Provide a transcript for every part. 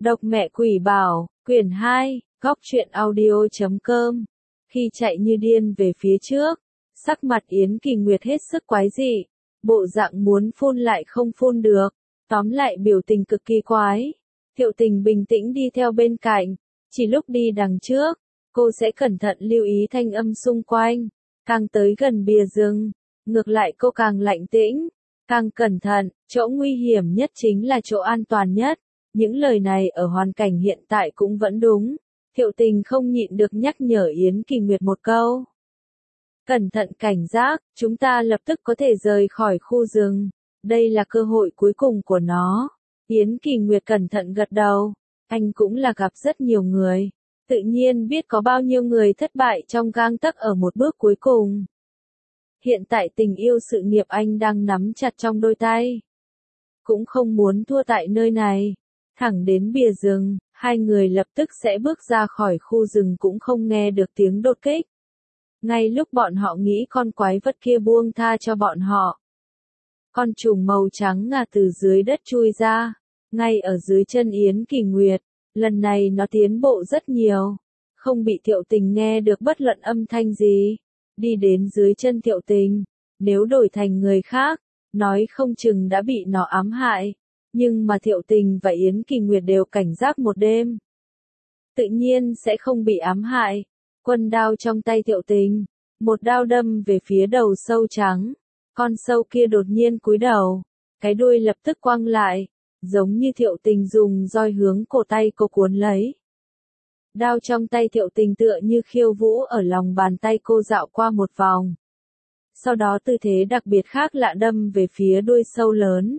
Độc mẹ quỷ bảo, quyển 2, góc truyện audio.com. Khi chạy như điên về phía trước, sắc mặt Yến Kỳ Nguyệt hết sức quái dị, bộ dạng muốn phun lại không phun được, tóm lại biểu tình cực kỳ quái. Thiệu Tình bình tĩnh đi theo bên cạnh, chỉ lúc đi đằng trước, cô sẽ cẩn thận lưu ý thanh âm xung quanh, càng tới gần bìa rừng, ngược lại cô càng lạnh tĩnh, càng cẩn thận, chỗ nguy hiểm nhất chính là chỗ an toàn nhất. Những lời này ở hoàn cảnh hiện tại cũng vẫn đúng. Thiệu Tình không nhịn được nhắc nhở Yến Kỳ Nguyệt một câu. Cẩn thận cảnh giác, chúng ta lập tức có thể rời khỏi khu rừng. Đây là cơ hội cuối cùng của nó. Yến Kỳ Nguyệt cẩn thận gật đầu. Anh cũng là gặp rất nhiều người. Tự nhiên biết có bao nhiêu người thất bại trong gang tấc ở một bước cuối cùng. Hiện tại tình yêu sự nghiệp anh đang nắm chặt trong đôi tay. Cũng không muốn thua tại nơi này. Thẳng đến bìa rừng, hai người lập tức sẽ bước ra khỏi khu rừng cũng không nghe được tiếng đột kích. Ngay lúc bọn họ nghĩ con quái vật kia buông tha cho bọn họ. Con trùng màu trắng ngà từ dưới đất chui ra, ngay ở dưới chân Yến Kỳ Nguyệt. Lần này nó tiến bộ rất nhiều, không bị Thiệu Tình nghe được bất luận âm thanh gì. Đi đến dưới chân Thiệu Tình, nếu đổi thành người khác, nói không chừng đã bị nó ám hại. Nhưng mà Thiệu Tình và Yến Kỳ Nguyệt đều cảnh giác một đêm. Tự nhiên sẽ không bị ám hại. Quân đao trong tay Thiệu Tình, một đao đâm về phía đầu sâu trắng. Con sâu kia đột nhiên cúi đầu, cái đuôi lập tức quăng lại, giống như Thiệu Tình dùng roi hướng cổ tay cô cuốn lấy. Đao trong tay Thiệu Tình tựa như khiêu vũ ở lòng bàn tay cô dạo qua một vòng. Sau đó tư thế đặc biệt khác lạ đâm về phía đuôi sâu lớn.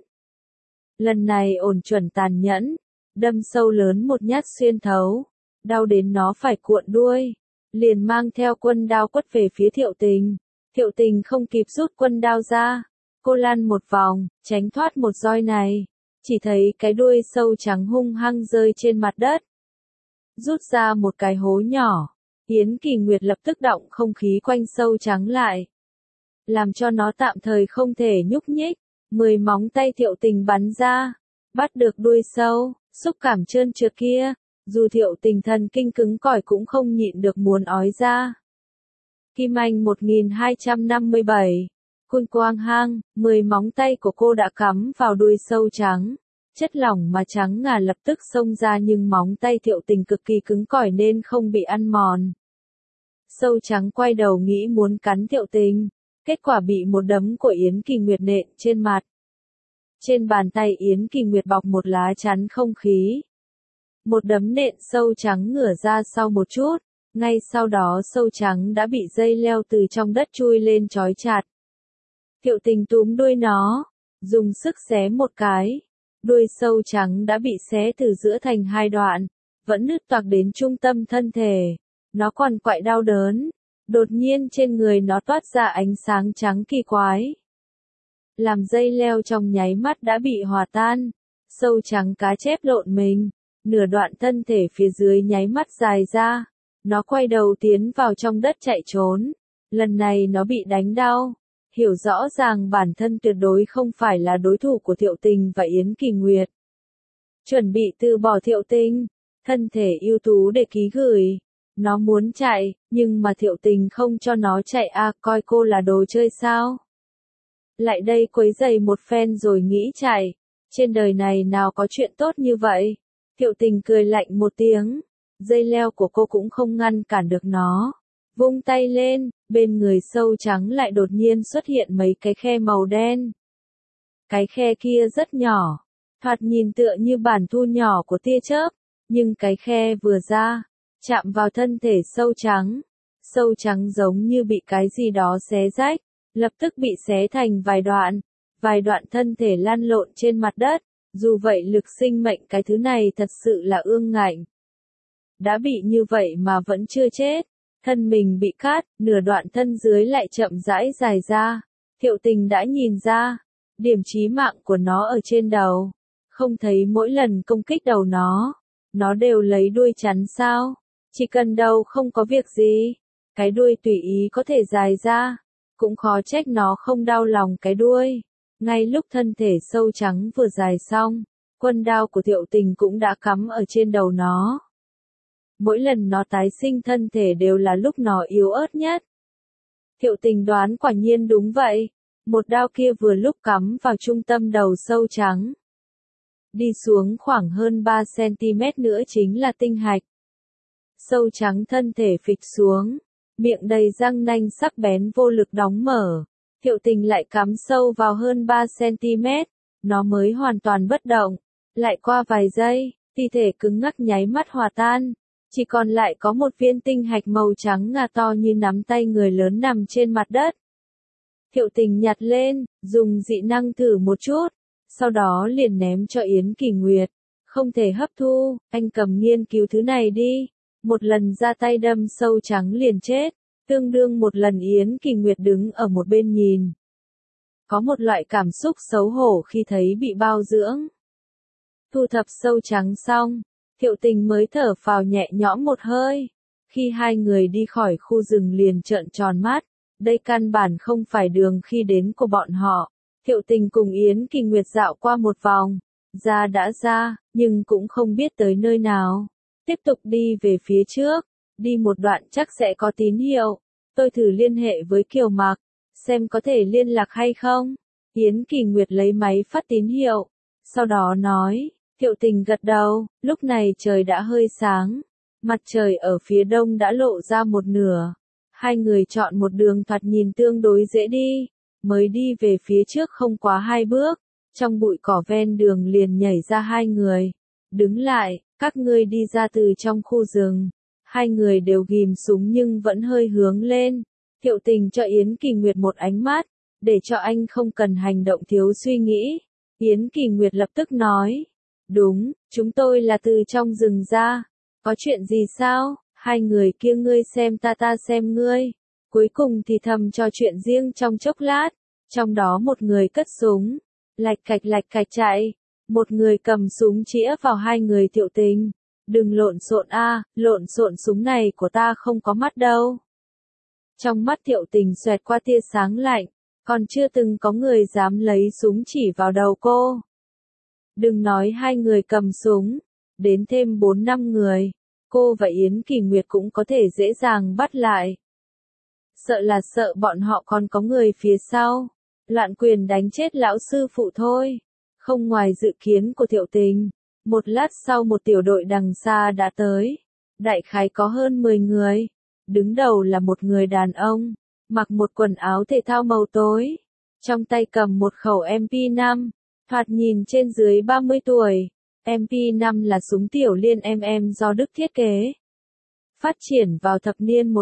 Lần này ổn chuẩn tàn nhẫn, đâm sâu lớn một nhát xuyên thấu, đau đến nó phải cuộn đuôi, liền mang theo quân đao quất về phía Thiệu Tình. Thiệu Tình không kịp rút quân đao ra, cô lăn một vòng, tránh thoát một roi này, chỉ thấy cái đuôi sâu trắng hung hăng rơi trên mặt đất. Rút ra một cái hố nhỏ, Yến Kỳ Nguyệt lập tức động không khí quanh sâu trắng lại, làm cho nó tạm thời không thể nhúc nhích. 10 móng tay Thiệu Tình bắn ra, bắt được đuôi sâu, xúc cảm trơn trượt kia, dù Thiệu Tình thần kinh cứng cỏi cũng không nhịn được muốn ói ra. Kim Anh 1257, Cun Quang Hang, 10 móng tay của cô đã cắm vào đuôi sâu trắng, chất lỏng mà trắng ngà lập tức xông ra nhưng móng tay Thiệu Tình cực kỳ cứng cỏi nên không bị ăn mòn. Sâu trắng quay đầu nghĩ muốn cắn Thiệu Tình. Kết quả bị một đấm của Yến Kỳ Nguyệt nện trên mặt. Trên bàn tay Yến Kỳ Nguyệt bọc một lá chắn không khí. Một đấm nện sâu trắng ngửa ra sau một chút, ngay sau đó sâu trắng đã bị dây leo từ trong đất chui lên trói chặt. Thiệu Tình túm đuôi nó, dùng sức xé một cái. Đuôi sâu trắng đã bị xé từ giữa thành hai đoạn, vẫn nứt toạc đến trung tâm thân thể. Nó quằn quại đau đớn. Đột nhiên trên người nó toát ra ánh sáng trắng kỳ quái. Làm dây leo trong nháy mắt đã bị hòa tan. Sâu trắng cá chép lộn mình. Nửa đoạn thân thể phía dưới nháy mắt dài ra. Nó quay đầu tiến vào trong đất chạy trốn. Lần này nó bị đánh đau. Hiểu rõ ràng bản thân tuyệt đối không phải là đối thủ của Thiệu Tình và Yến Kỳ Nguyệt. Chuẩn bị từ bỏ Thiệu Tình. Thân thể ưu tú để ký gửi. Nó muốn chạy, nhưng mà Thiệu Tình không cho nó chạy coi cô là đồ chơi sao. Lại đây quấy giày một phen rồi nghĩ chạy. Trên đời này nào có chuyện tốt như vậy. Thiệu Tình cười lạnh một tiếng. Dây leo của cô cũng không ngăn cản được nó. Vung tay lên, bên người sâu trắng lại đột nhiên xuất hiện mấy cái khe màu đen. Cái khe kia rất nhỏ. Thoạt nhìn tựa như bản thu nhỏ của tia chớp. Nhưng cái khe vừa ra, chạm vào thân thể sâu trắng. Sâu trắng giống như bị cái gì đó xé rách, lập tức bị xé thành vài đoạn thân thể lăn lộn trên mặt đất. Dù vậy lực sinh mệnh cái thứ này thật sự là ương ngạnh. Đã bị như vậy mà vẫn chưa chết, thân mình bị cắt, nửa đoạn thân dưới lại chậm rãi dài ra. Thiệu Tình đã nhìn ra, điểm chí mạng của nó ở trên đầu. Không thấy mỗi lần công kích đầu nó đều lấy đuôi chắn sao? Chỉ cần đầu không có việc gì, cái đuôi tùy ý có thể dài ra, cũng khó trách nó không đau lòng cái đuôi. Ngay lúc thân thể sâu trắng vừa dài xong, Quân đao của Thiệu Tình cũng đã cắm ở trên đầu nó. Mỗi lần nó tái sinh thân thể đều là lúc nó yếu ớt nhất. Thiệu Tình đoán quả nhiên đúng vậy. Một đao kia vừa lúc cắm vào trung tâm đầu sâu trắng. Đi xuống khoảng hơn 3 cm nữa chính là tinh hạch. Sâu trắng thân thể phịch xuống, miệng đầy răng nanh sắc bén vô lực đóng mở. Thiệu Tình lại cắm sâu vào hơn 3 cm, nó mới hoàn toàn bất động. Lại qua vài giây, thi thể cứng ngắc nháy mắt hòa tan, chỉ còn lại có một viên tinh hạch màu trắng ngà to như nắm tay người lớn nằm trên mặt đất. Thiệu Tình nhặt lên, dùng dị năng thử một chút, sau đó liền ném cho Yến Kỳ Nguyệt. Không thể hấp thu, anh cầm nghiên cứu thứ này đi. Một lần ra tay đâm sâu trắng liền chết, tương đương một lần Yến Kỳ Nguyệt đứng ở một bên nhìn. Có một loại cảm xúc xấu hổ khi thấy bị bao dưỡng. Thu thập sâu trắng xong, Thiệu Tình mới thở phào nhẹ nhõm một hơi. Khi hai người đi khỏi khu rừng liền trợn tròn mắt, đây căn bản không phải đường khi đến của bọn họ. Thiệu Tình cùng Yến Kỳ Nguyệt dạo qua một vòng, ra đã ra, nhưng cũng không biết tới nơi nào. Tiếp tục đi về phía trước, đi một đoạn chắc sẽ có tín hiệu. Tôi thử liên hệ với Kiều Mặc, xem có thể liên lạc hay không. Yến Kỳ Nguyệt lấy máy phát tín hiệu, sau đó nói. Thiệu Tình gật đầu, lúc này trời đã hơi sáng, mặt trời ở phía đông đã lộ ra một nửa. Hai người chọn một đường thoạt nhìn tương đối dễ đi, mới đi về phía trước không quá 2 bước, trong bụi cỏ ven đường liền nhảy ra hai người. Đứng lại, các ngươi đi ra từ trong khu rừng. Hai người đều ghim súng nhưng vẫn hơi hướng lên. Thiệu Tình cho Yến Kỳ Nguyệt một ánh mắt, để cho anh không cần hành động thiếu suy nghĩ. Yến Kỳ Nguyệt lập tức nói. Đúng, chúng tôi là từ trong rừng ra. Có chuyện gì sao? Hai người kia ngươi xem ta xem ngươi. Cuối cùng thì thầm trò chuyện riêng trong chốc lát. Trong đó một người cất súng. Lạch cạch chạy. Một người cầm súng chĩa vào hai người Thiệu Tình. Đừng lộn xộn lộn xộn, súng này của ta không có mắt đâu. Trong mắt Thiệu Tình xoẹt qua tia sáng lạnh. Còn chưa từng có người dám lấy súng chỉ vào đầu cô. Đừng nói hai người cầm súng, đến thêm 4-5 người, cô và Yến Kỳ Nguyệt cũng có thể dễ dàng bắt lại. Sợ là sợ bọn họ còn có người phía sau, loạn quyền đánh chết lão sư phụ thôi. Không ngoài dự kiến của Thiệu Tình, một lát sau một tiểu đội đằng xa đã tới, đại khái có hơn 10 người. Đứng đầu là một người đàn ông, mặc một quần áo thể thao màu tối, trong tay cầm một khẩu MP5. Thoạt nhìn trên dưới 30 tuổi, MP5 là súng tiểu liên do Đức thiết kế. Phát triển vào thập niên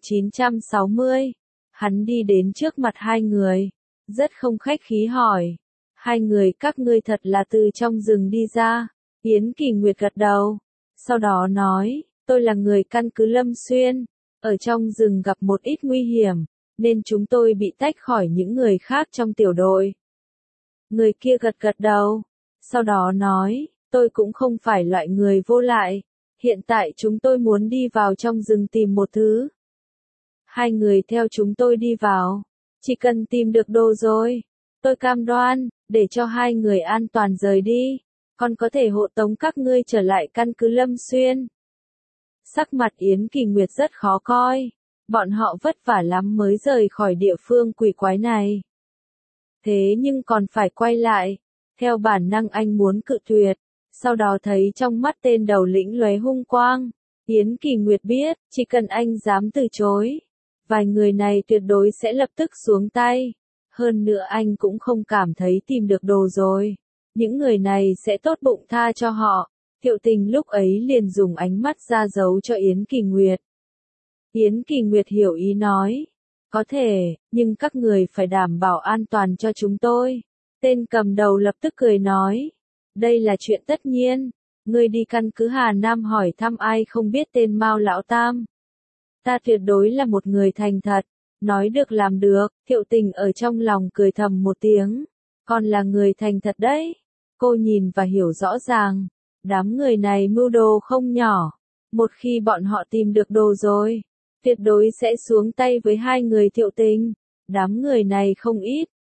1960, hắn đi đến trước mặt hai người, rất không khách khí hỏi. Hai người các ngươi thật là từ trong rừng đi ra? Yến Kỳ Nguyệt gật đầu, sau đó nói, tôi là người căn cứ Lâm Xuyên, ở trong rừng gặp một ít nguy hiểm, nên chúng tôi bị tách khỏi những người khác trong tiểu đội. Người kia gật đầu, sau đó nói, tôi cũng không phải loại người vô lại, hiện tại chúng tôi muốn đi vào trong rừng tìm một thứ. Hai người theo chúng tôi đi vào, chỉ cần tìm được đồ rồi, tôi cam đoan, để cho hai người an toàn rời đi, còn có thể hộ tống các ngươi trở lại căn cứ Lâm Xuyên. Sắc mặt Yến Kỳ Nguyệt rất khó coi, bọn họ vất vả lắm mới rời khỏi địa phương quỷ quái này. Thế nhưng còn phải quay lại, theo bản năng anh muốn cự tuyệt, sau đó thấy trong mắt tên đầu lĩnh lóe hung quang. Yến Kỳ Nguyệt biết, chỉ cần anh dám từ chối, vài người này tuyệt đối sẽ lập tức xuống tay. Hơn nữa anh cũng không cảm thấy tìm được đồ rồi. Những người này sẽ tốt bụng tha cho họ. Thiệu Tình lúc ấy liền dùng ánh mắt ra dấu cho Yến Kỳ Nguyệt. Yến Kỳ Nguyệt hiểu ý nói. Có thể, nhưng các người phải đảm bảo an toàn cho chúng tôi. Tên cầm đầu lập tức cười nói. Đây là chuyện tất nhiên. Ngươi đi căn cứ Hà Nam hỏi thăm ai không biết tên Mao Lão Tam. Ta tuyệt đối là một người thành thật. Nói được làm được. Thiệu Tình ở trong lòng cười thầm một tiếng. Còn là người thành thật đấy. Cô nhìn và hiểu rõ ràng. Đám người này mưu đồ không nhỏ. Một khi bọn họ tìm được đồ rồi, tuyệt đối sẽ xuống tay với hai người Thiệu Tình. Đám người này không ít,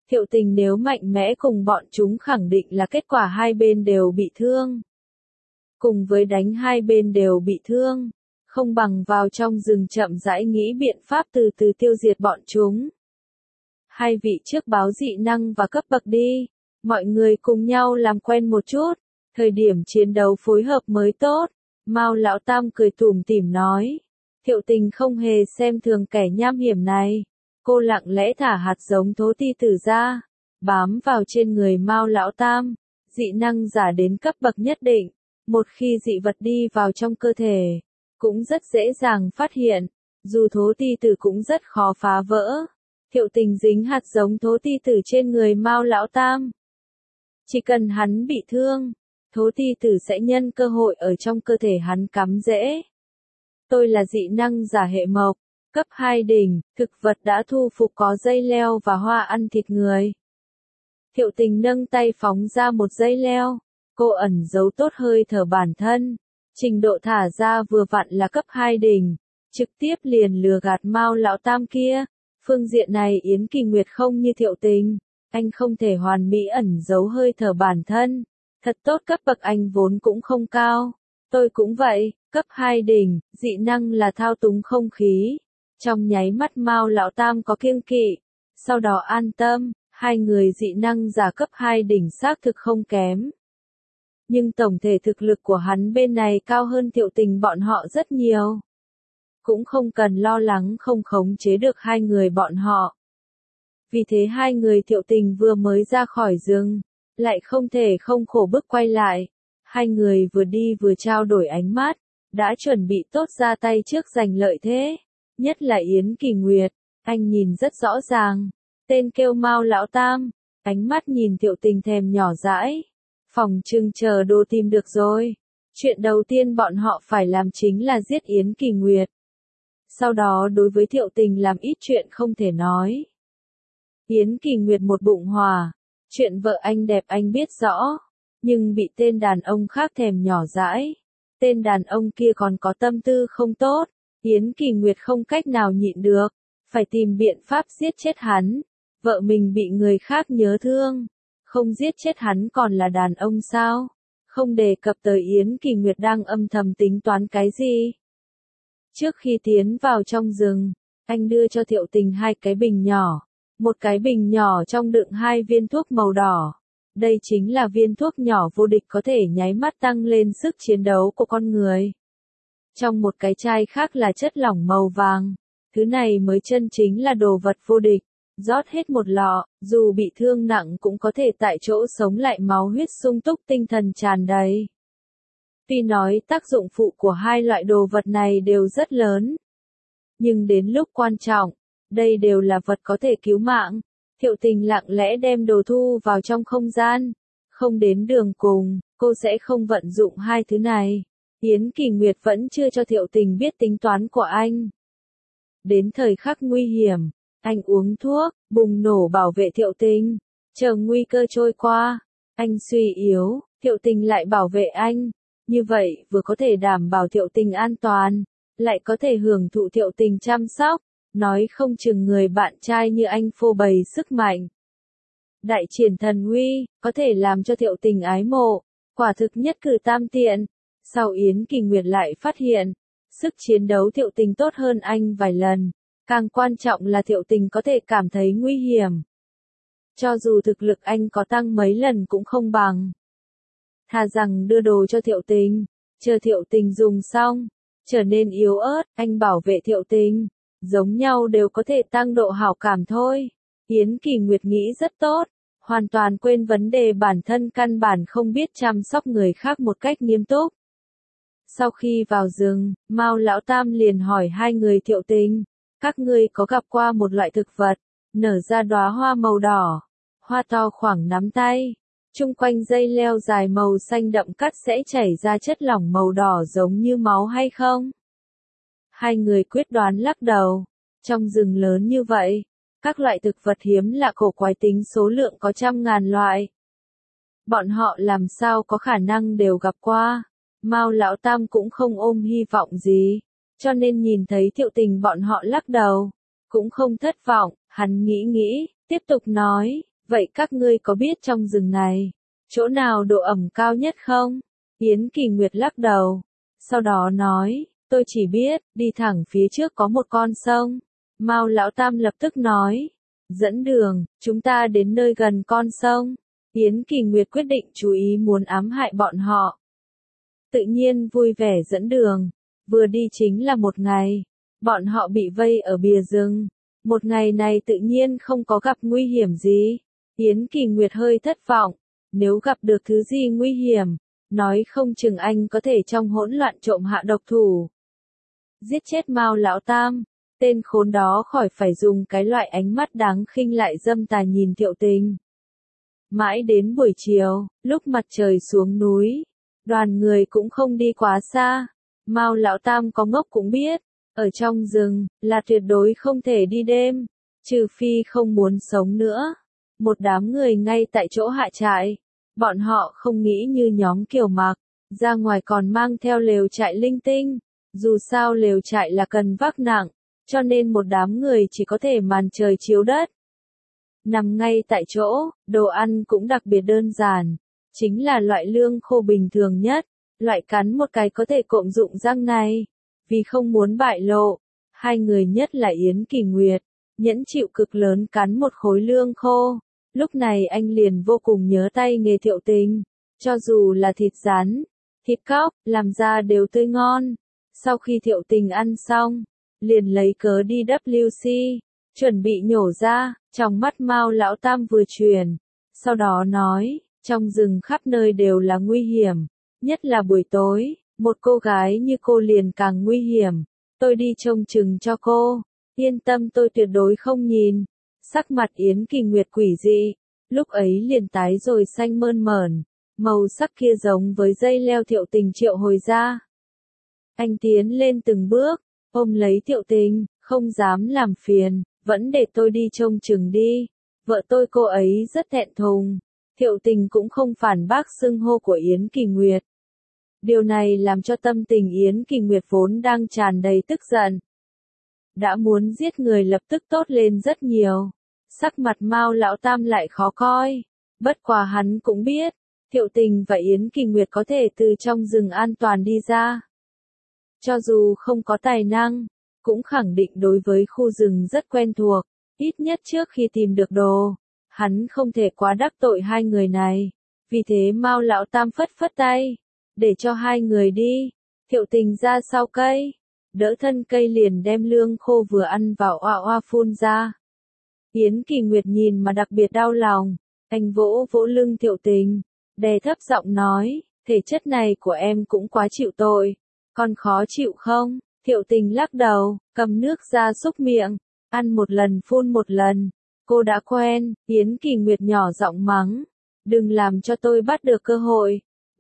Thiệu Tình nếu mạnh mẽ cùng bọn chúng khẳng định là kết quả hai bên đều bị thương. Cùng với đánh hai bên đều bị thương, không bằng vào trong rừng chậm rãi nghĩ biện pháp từ từ tiêu diệt bọn chúng. Hai vị trước báo dị năng và cấp bậc đi, mọi người cùng nhau làm quen một chút, thời điểm chiến đấu phối hợp mới tốt. Mao Lão Tam cười tủm tỉm nói. Thiệu Tình không hề xem thường kẻ nham hiểm này. Cô lặng lẽ thả hạt giống thố ti tử ra, bám vào trên người Mao Lão Tam. Dị năng giả đến cấp bậc nhất định, một khi dị vật đi vào trong cơ thể, cũng rất dễ dàng phát hiện, dù thố ti tử cũng rất khó phá vỡ. Thiệu Tình dính hạt giống thố ti tử trên người Mao Lão Tam. Chỉ cần hắn bị thương, thố ti tử sẽ nhân cơ hội ở trong cơ thể hắn cắm rễ. Tôi là dị năng giả hệ mộc, cấp 2 đỉnh, thực vật đã thu phục có dây leo và hoa ăn thịt người. Thiệu Tình nâng tay phóng ra một dây leo, cô ẩn giấu tốt hơi thở bản thân, trình độ thả ra vừa vặn là cấp 2 đỉnh, trực tiếp liền lừa gạt Mao Lão Tam kia. Phương diện này Yến Kỳ Nguyệt không như Thiệu Tình, anh không thể hoàn mỹ ẩn giấu hơi thở bản thân. Thật tốt cấp bậc anh vốn cũng không cao. Tôi cũng vậy, cấp 2 đỉnh, dị năng là thao túng không khí. Trong nháy mắt Mao Lão Tam có kiêng kỵ, sau đó an tâm, hai người dị năng giả cấp 2 đỉnh xác thực không kém. Nhưng tổng thể thực lực của hắn bên này cao hơn Thiệu Tình bọn họ rất nhiều. Cũng không cần lo lắng không khống chế được hai người bọn họ. Vì thế hai người Thiệu Tình vừa mới ra khỏi rừng, lại không thể không khổ bức quay lại. Hai người vừa đi vừa trao đổi ánh mắt, đã chuẩn bị tốt ra tay trước giành lợi thế. Nhất là Yến Kỳ Nguyệt, anh nhìn rất rõ ràng. Tên kêu Mao Lão Tam, ánh mắt nhìn Thiệu Tình thèm nhỏ dãi. Phòng trưng chờ đồ tìm được rồi. Chuyện đầu tiên bọn họ phải làm chính là giết Yến Kỳ Nguyệt. Sau đó đối với Thiệu Tình làm ít chuyện không thể nói. Yến Kỳ Nguyệt một bụng hỏa, chuyện vợ anh đẹp anh biết rõ, nhưng bị tên đàn ông khác thèm nhỏ dãi. Tên đàn ông kia còn có tâm tư không tốt, Yến Kỳ Nguyệt không cách nào nhịn được, phải tìm biện pháp giết chết hắn. Vợ mình bị người khác nhớ thương, không giết chết hắn còn là đàn ông sao? Không đề cập tới Yến Kỳ Nguyệt đang âm thầm tính toán cái gì. Trước khi tiến vào trong rừng, anh đưa cho Thiệu Tình hai cái bình nhỏ. Một cái bình nhỏ trong đựng hai viên thuốc màu đỏ. Đây chính là viên thuốc nhỏ vô địch có thể nháy mắt tăng lên sức chiến đấu của con người. Trong một cái chai khác là chất lỏng màu vàng. Thứ này mới chân chính là đồ vật vô địch. Rót hết một lọ, dù bị thương nặng cũng có thể tại chỗ sống lại máu huyết sung túc tinh thần tràn đầy. Tuy nói tác dụng phụ của hai loại đồ vật này đều rất lớn. Nhưng đến lúc quan trọng, đây đều là vật có thể cứu mạng. Thiệu Tình lặng lẽ đem đồ thu vào trong không gian. Không đến đường cùng, cô sẽ không vận dụng hai thứ này. Yến Kỳ Nguyệt vẫn chưa cho Thiệu Tình biết tính toán của anh. Đến thời khắc nguy hiểm, anh uống thuốc, bùng nổ bảo vệ Thiệu Tình. Chờ nguy cơ trôi qua, anh suy yếu, Thiệu Tình lại bảo vệ anh. Như vậy vừa có thể đảm bảo Thiệu Tình an toàn, lại có thể hưởng thụ Thiệu Tình chăm sóc. Nói không chừng người bạn trai như anh phô bày sức mạnh. Đại triển thần uy, có thể làm cho Thiệu Tình ái mộ, quả thực nhất cử tam tiện. Sau Yến Kỳ Nguyệt lại phát hiện, sức chiến đấu Thiệu Tình tốt hơn anh vài lần, càng quan trọng là Thiệu Tình có thể cảm thấy nguy hiểm. Cho dù thực lực anh có tăng mấy lần cũng không bằng. Thà rằng đưa đồ cho Thiệu Tình, chờ Thiệu Tình dùng xong, trở nên yếu ớt, anh bảo vệ Thiệu Tình. Giống nhau đều có thể tăng độ hảo cảm thôi. Yến Kỳ Nguyệt nghĩ rất tốt, hoàn toàn quên vấn đề bản thân căn bản không biết chăm sóc người khác một cách nghiêm túc. Sau khi vào rừng, Mao Lão Tam liền hỏi hai người Thiệu Tình, các ngươi có gặp qua một loại thực vật, nở ra đóa hoa màu đỏ, hoa to khoảng nắm tay, chung quanh dây leo dài màu xanh đậm cắt sẽ chảy ra chất lỏng màu đỏ giống như máu hay không? Hai người quyết đoán lắc đầu. Trong rừng lớn như vậy, các loại thực vật hiếm lạ cổ quái tính số lượng có trăm ngàn loại. Bọn họ làm sao có khả năng đều gặp qua. Mao Lão Tam cũng không ôm hy vọng gì, cho nên nhìn thấy Thiệu Tình bọn họ lắc đầu, cũng không thất vọng, hắn nghĩ, tiếp tục nói, Vậy các ngươi có biết trong rừng này, chỗ nào độ ẩm cao nhất không? Yến Kỳ Nguyệt lắc đầu. Sau đó nói, tôi chỉ biết, đi thẳng phía trước có một con sông. Mao Lão Tam lập tức nói, dẫn đường, chúng ta đến nơi gần con sông. Yến Kỳ Nguyệt quyết định chú ý muốn ám hại bọn họ. Tự nhiên vui vẻ dẫn đường, vừa đi chính là một ngày. Bọn họ bị vây ở bìa rừng. Một ngày này tự nhiên không có gặp nguy hiểm gì. Yến Kỳ Nguyệt hơi thất vọng, nếu gặp được thứ gì nguy hiểm, nói không chừng anh có thể trong hỗn loạn trộm hạ độc thủ. Giết chết Mao Lão Tam, tên khốn đó khỏi phải dùng cái loại ánh mắt đáng khinh lại dâm tà nhìn Thiệu Tình. Mãi đến buổi chiều, lúc mặt trời xuống núi, đoàn người cũng không đi quá xa. Mao Lão Tam có ngốc cũng biết, ở trong rừng, là tuyệt đối không thể đi đêm, trừ phi không muốn sống nữa. Một đám người ngay tại chỗ hạ trại, bọn họ không nghĩ như nhóm Kiều Mặc, ra ngoài còn mang theo lều trại linh tinh, dù sao lều trại là cần vác nặng, cho nên một đám người chỉ có thể màn trời chiếu đất. Nằm ngay tại chỗ, đồ ăn cũng đặc biệt đơn giản, chính là loại lương khô bình thường nhất, loại cắn một cái có thể cộm dụng răng này. Vì không muốn bại lộ, hai người nhất là Yến Kỳ Nguyệt, nhẫn chịu cực lớn cắn một khối lương khô. Lúc này anh liền vô cùng nhớ tay nghề Thiệu Tình, cho dù là thịt rắn, thịt cóc, làm ra đều tươi ngon. Sau khi Thiệu Tình ăn xong, liền lấy cớ đi WC, chuẩn bị nhổ ra, trong mắt Mao Lão Tam vừa chuyển, sau đó nói, trong rừng khắp nơi đều là nguy hiểm, nhất là buổi tối, một cô gái như cô liền càng nguy hiểm, tôi đi trông chừng cho cô, yên tâm tôi tuyệt đối không nhìn. Sắc mặt Yến Kỳ Nguyệt quỷ dị, lúc ấy liền tái rồi xanh mơn mởn, màu sắc kia giống với dây leo Thiệu Tình triệu hồi ra. Anh tiến lên từng bước, ôm lấy Thiệu Tình, không dám làm phiền, vẫn để tôi đi trông chừng đi, vợ tôi cô ấy rất thẹn thùng. Thiệu Tình cũng không phản bác xưng hô của Yến Kỳ Nguyệt. Điều này làm cho tâm tình Yến Kỳ Nguyệt vốn đang tràn đầy tức giận, đã muốn giết người lập tức tốt lên rất nhiều. Sắc mặt Mao Lão Tam lại khó coi, bất quá hắn cũng biết, Thiệu Tình và Yến Kỳ Nguyệt có thể từ trong rừng an toàn đi ra. Cho dù không có tài năng, cũng khẳng định đối với khu rừng rất quen thuộc, ít nhất trước khi tìm được đồ, hắn không thể quá đắc tội hai người này. Vì thế Mao Lão Tam phất phất tay, để cho hai người đi. Thiệu Tình ra sau cây, đỡ thân cây liền đem lương khô vừa ăn vào oa oa phun ra. Yến Kỳ Nguyệt nhìn mà đặc biệt đau lòng, anh vỗ vỗ lưng Thiệu Tình, đè thấp giọng nói, thể chất này của em cũng quá chịu tội, còn khó chịu không? Thiệu Tình lắc đầu, cầm nước ra xúc miệng, ăn một lần phun một lần, cô đã quen. Yến Kỳ Nguyệt nhỏ giọng mắng, đừng làm cho tôi bắt được cơ hội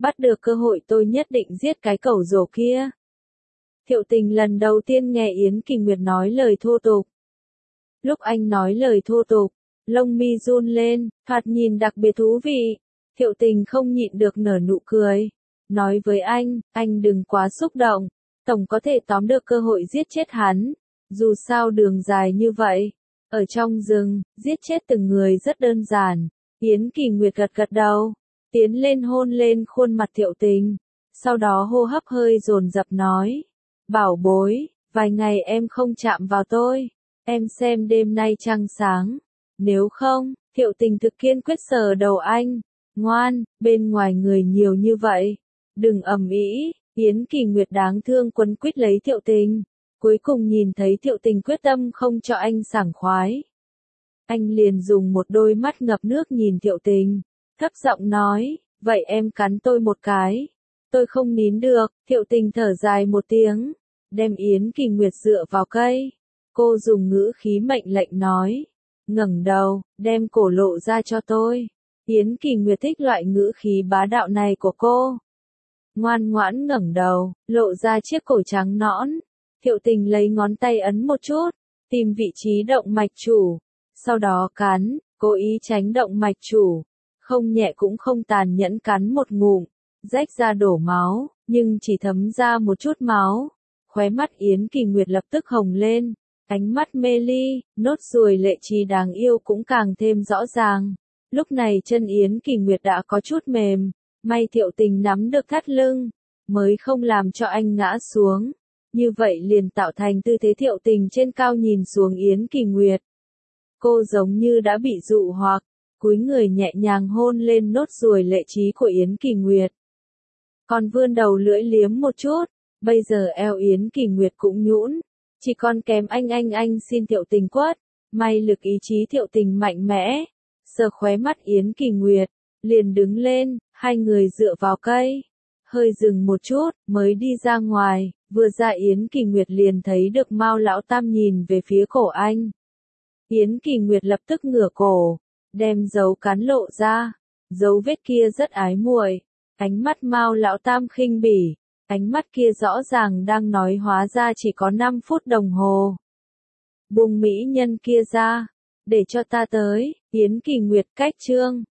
tôi nhất định giết cái cẩu rồ kia. Thiệu Tình lần đầu tiên nghe Yến Kỳ Nguyệt nói lời thô tục. Lúc anh nói lời thô tục, lông mi run lên, thoạt nhìn đặc biệt thú vị. Thiệu Tình không nhịn được nở nụ cười, nói với anh đừng quá xúc động, tổng có thể tóm được cơ hội giết chết hắn. Dù sao đường dài như vậy, ở trong rừng, giết chết từng người rất đơn giản. Yến Kỳ Nguyệt gật gật đầu, tiến lên hôn lên khuôn mặt Thiệu Tình, sau đó hô hấp hơi dồn dập nói, bảo bối, vài ngày em không chạm vào tôi, em xem đêm nay trăng sáng, nếu không, Thiệu Tình thực kiên quyết sờ đầu anh, ngoan, bên ngoài người nhiều như vậy, đừng ầm ĩ. Yến Kỳ Nguyệt đáng thương quấn quýt lấy Thiệu Tình, cuối cùng nhìn thấy Thiệu Tình quyết tâm không cho anh sảng khoái. Anh liền dùng một đôi mắt ngập nước nhìn Thiệu Tình, thấp giọng nói, vậy em cắn tôi một cái. Tôi không nín được. Thiệu Tình thở dài một tiếng, đem Yến Kỳ Nguyệt dựa vào cây. Cô dùng ngữ khí mệnh lệnh nói, ngẩng đầu, đem cổ lộ ra cho tôi. Yến Kỳ Nguyệt thích loại ngữ khí bá đạo này của cô. Ngoan ngoãn ngẩng đầu, lộ ra chiếc cổ trắng nõn. Thiệu Tình lấy ngón tay ấn một chút, tìm vị trí động mạch chủ, sau đó cắn, cố ý tránh động mạch chủ, không nhẹ cũng không tàn nhẫn cắn một ngụm, rách ra đổ máu, nhưng chỉ thấm ra một chút máu. Khóe mắt Yến Kỳ Nguyệt lập tức hồng lên, ánh mắt mê ly, nốt ruồi lệ trí đáng yêu cũng càng thêm rõ ràng. Lúc này chân Yến Kỳ Nguyệt đã có chút mềm, may Thiệu Tình nắm được thắt lưng, mới không làm cho anh ngã xuống. Như vậy liền tạo thành tư thế Thiệu Tình trên cao nhìn xuống Yến Kỳ Nguyệt. Cô giống như đã bị dụ hoặc, cúi người nhẹ nhàng hôn lên nốt ruồi lệ trí của Yến Kỳ Nguyệt. Còn vươn đầu lưỡi liếm một chút, bây giờ eo Yến Kỳ Nguyệt cũng nhũn, chỉ còn kém anh xin Thiệu Tình quất, may lực ý chí Thiệu Tình mạnh mẽ, sờ khóe mắt Yến Kỳ Nguyệt, liền đứng lên, hai người dựa vào cây, hơi dừng một chút, mới đi ra ngoài, vừa ra Yến Kỳ Nguyệt liền thấy được Mao Lão Tam nhìn về phía cổ anh. Yến Kỳ Nguyệt lập tức ngửa cổ, đem dấu cắn lộ ra, dấu vết kia rất ái muội. Ánh mắt Mao Lão Tam khinh bỉ, ánh mắt kia rõ ràng đang nói hóa ra chỉ có 5 phút đồng hồ. Buông mỹ nhân kia ra, để cho ta tới, Yến Kỳ Nguyệt cách chương.